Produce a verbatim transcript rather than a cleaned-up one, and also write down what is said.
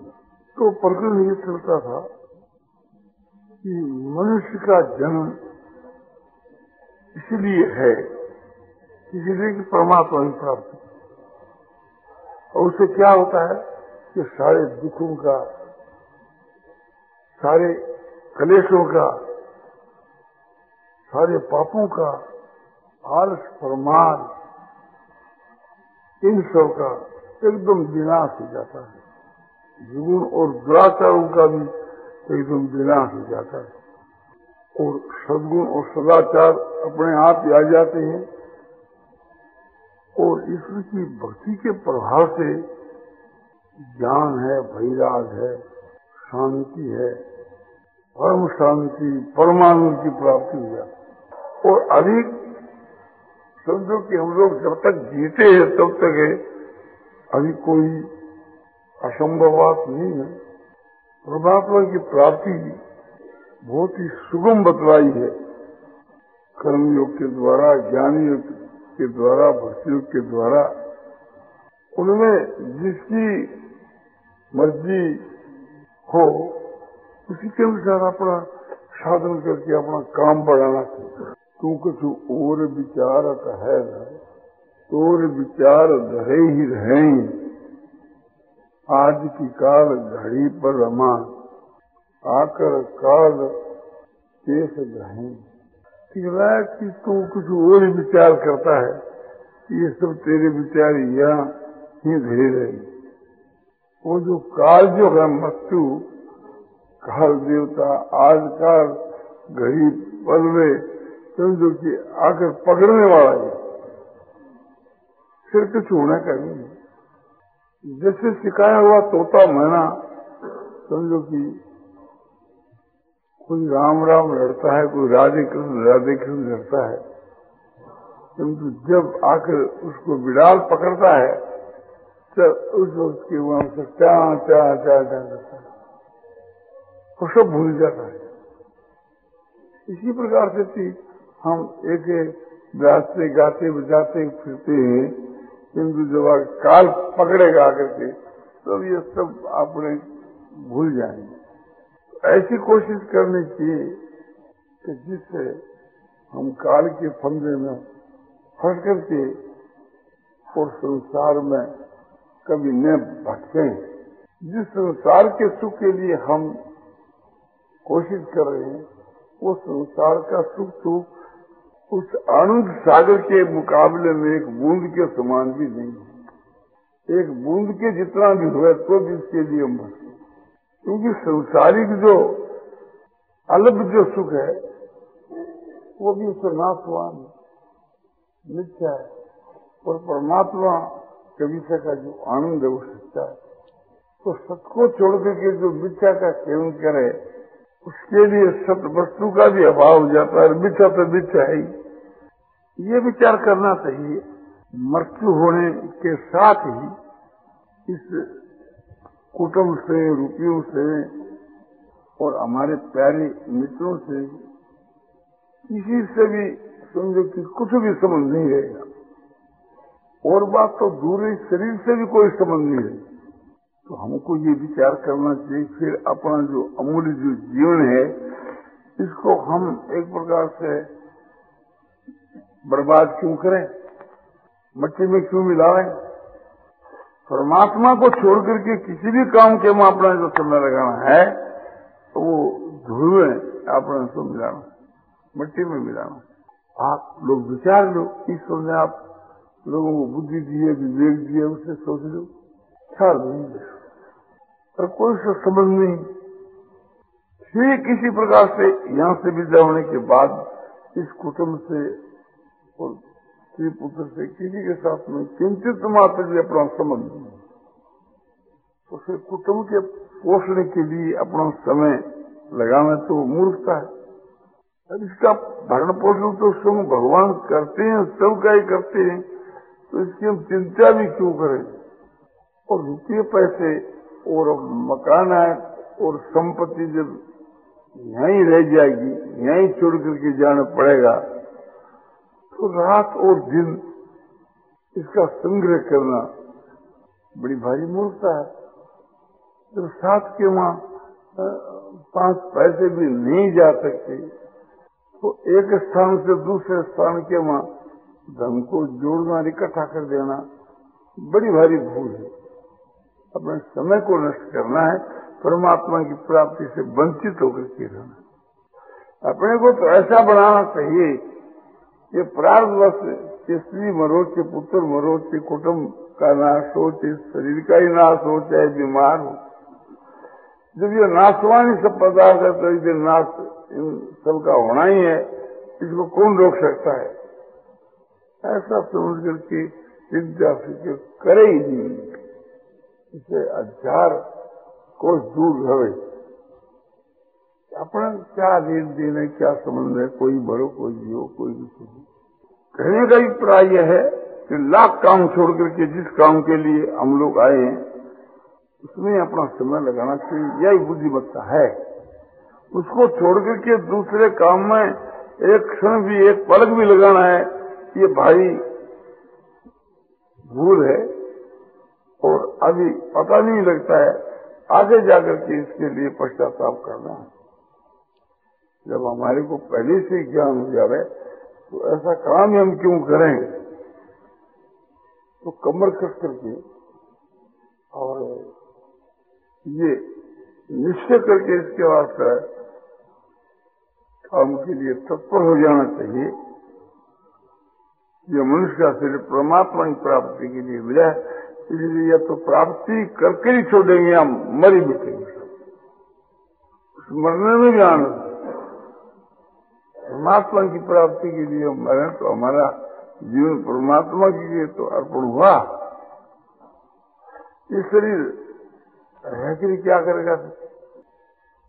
तो प्रकरण ये चलता था कि मनुष्य का जन्म इसलिए है, इसलिए कि परमात्मा की प्राप्ति, और उससे क्या होता है कि सारे दुखों का, सारे कलेशों का, सारे पापों का, आलस प्रमाद, इन सब का एकदम विनाश हो जाता है। जीवन और दुराचारों का भी एकदम विनाश हो जाता है, और सद्गुण और सदाचार अपने आप ही आ जाते हैं, और ईश्वर की भक्ति के प्रभाव से ज्ञान है, वैराग है, शांति है, परम शांति, परमानंद की प्राप्ति हो जाती है। और अधिक समझो कि हम लोग जब तक जीते हैं तब तक है, अभी कोई असंभव बात नहीं है। परमात्मा की प्राप्ति बहुत ही सुगम बतलाई है, कर्मयोग के द्वारा, ज्ञान योग के द्वारा, भक्ति योग के द्वारा। उनमें जिसकी मर्जी हो उसी के अनुसार अपना साधन करके अपना काम बढ़ाना चाहिए। तू कुछ और विचारत है न, तोर विचार धरे ही रहे, आज की काल घड़ी पर रमा, आकर काल केस गहे। कि तू कुछ और विचार करता है, ये सब तेरे विचार यहाँ ही धरे रहे। वो जो काल जो है मृत्यु, काल देवता, आज काल घड़ी पल में समझो कि आकर पकड़ने वाला है, फिर कुछ होना का नहीं। जैसे सिखाया हुआ तोता मैना, समझो कि कोई राम राम लड़ता है, कोई राधे कृष्ण राधे कृष्ण लड़ता है, किंतु जब आकर उसको बिड़ाल पकड़ता है तब उस उसके वहां से चा चा चा चा करता है, वो सब भूल जाता है। इसी प्रकार से थी हम एक गाते गाते बजाते फिरते हैं, किंतु जब काल पकड़ेगा आकर के तब ये सब आपने भूल जाएंगे। ऐसी कोशिश करनी चाहिए कि जिससे हम काल के फंदे में फंस करके और संसार में कभी न भटके। जिस संसार के सुख के लिए हम कोशिश कर रहे हैं, वो संसार का सुख तो उस आनंद सागर के मुकाबले में एक बूंद के समान भी नहीं है। एक बूंद के जितना भी हुआ तो भी इसके लिए मत, क्योंकि संसारिक जो अलग जो सुख है वो भी उससे नाशवान मिथ्या है, और परमात्मा कविता का जो आनंद है वो सच्चा है। तो सत को छोड़ करके जो मिथ्या का सेवन करे उसके लिए सत्य वस्तु का भी अभाव हो जाता है, मिथ्या तो मिथ्या है। ये विचार करना चाहिए। मृत्यु होने के साथ ही इस कुटुंब से, रुपयों से और हमारे प्यारे मित्रों से किसी से भी समझो कि कुछ भी संबंध नहीं रहेगा, और बात तो दूर है, शरीर से भी कोई संबंध नहीं है। तो हमको ये विचार करना चाहिए फिर अपना जो अमूल्य जो जीवन है इसको हम एक प्रकार से बर्बाद क्यों करें, मिट्टी में क्यों मिलाएं। परमात्मा को छोड़ करके किसी भी काम के में अपना जो समय लगाना है तो वो धूल में अपना उसको मिलाना, मिट्टी में मिलाना। आप लोग विचार लो, ईश्वर ने आप लोगों को बुद्धि दी है, विवेक दिया, उससे सोच लो। ख्याल नहीं और कोई सा संबंध नहीं। फिर किसी प्रकार से यहाँ से विदा होने के बाद इस कुटुंब से और स्त्री पुत्र से किसी के साथ में किंचित मात्र भी अपना संबंध नहीं, तो फिर कुटुंब के पोषण के लिए अपना समय लगाना तो मूर्खता है। अब इसका भरण पोषण तो स्वयं भगवान करते हैं, सबका ही करते हैं, तो इसकी हम चिंता भी क्यों करें। और रुपये पैसे और मकान है और संपत्ति जब यहीं रह जाएगी, यहीं छोड़ करके जाना पड़ेगा, तो रात और दिन इसका संग्रह करना बड़ी भारी मूर्खता है। तो साथ के वहां पांच पैसे भी नहीं जा सकते, तो एक स्थान से दूसरे स्थान के वहां धन को जोड़ना, इकट्ठा कर देना बड़ी भारी भूल है। अपने समय को नष्ट करना है, परमात्मा की प्राप्ति से वंचित होकर के रहना। अपने को तो ऐसा बनाना चाहिए कि प्रारब्धवश के स्त्री मरो, के पुत्र मरो, के कुटुंब का नाश हो, के शरीर का ही नाश हो, चाहे बीमार हो। जब ये नाशवानी सब पदार्थ है तो एक दिन नाश इन सबका होना ही है, इसको कौन रोक सकता है? ऐसा समझ करके चिंता फिक्र करे ही नहीं, इसे हजार कोस दूर रहे। अपना क्या लेन देन है, क्या संबंध है, कोई बड़ो कोई जियो कोई भी। कहने का अभिप्राय यह है कि लाख काम छोड़ करके जिस काम के लिए हम लोग आए हैं उसमें अपना समय लगाना चाहिए, यही बुद्धिमत्ता है। उसको छोड़ करके दूसरे काम में एक क्षण भी, एक पलक भी लगाना है, ये भारी भूल है और अभी पता नहीं लगता है, आगे जाकर के इसके लिए पश्चाताप करना है। जब हमारे को पहले से ज्ञान हो जाए तो ऐसा काम हम क्यों करें? तो कमर कस करके और ये निश्चय करके इसके वास्ते काम के लिए तत्पर हो जाना चाहिए। ये मनुष्य का शरीर परमात्मा की प्राप्ति के लिए मिला है, इसलिए या तो प्राप्ति करके ही छोड़ेंगे, हम मरी बैठेंगे। मरने में भी आनंद, परमात्मा की प्राप्ति के लिए मरे तो हमारा जीवन परमात्मा के लिए तो अर्पण हुआ। ये शरीर रह के क्या करेगा?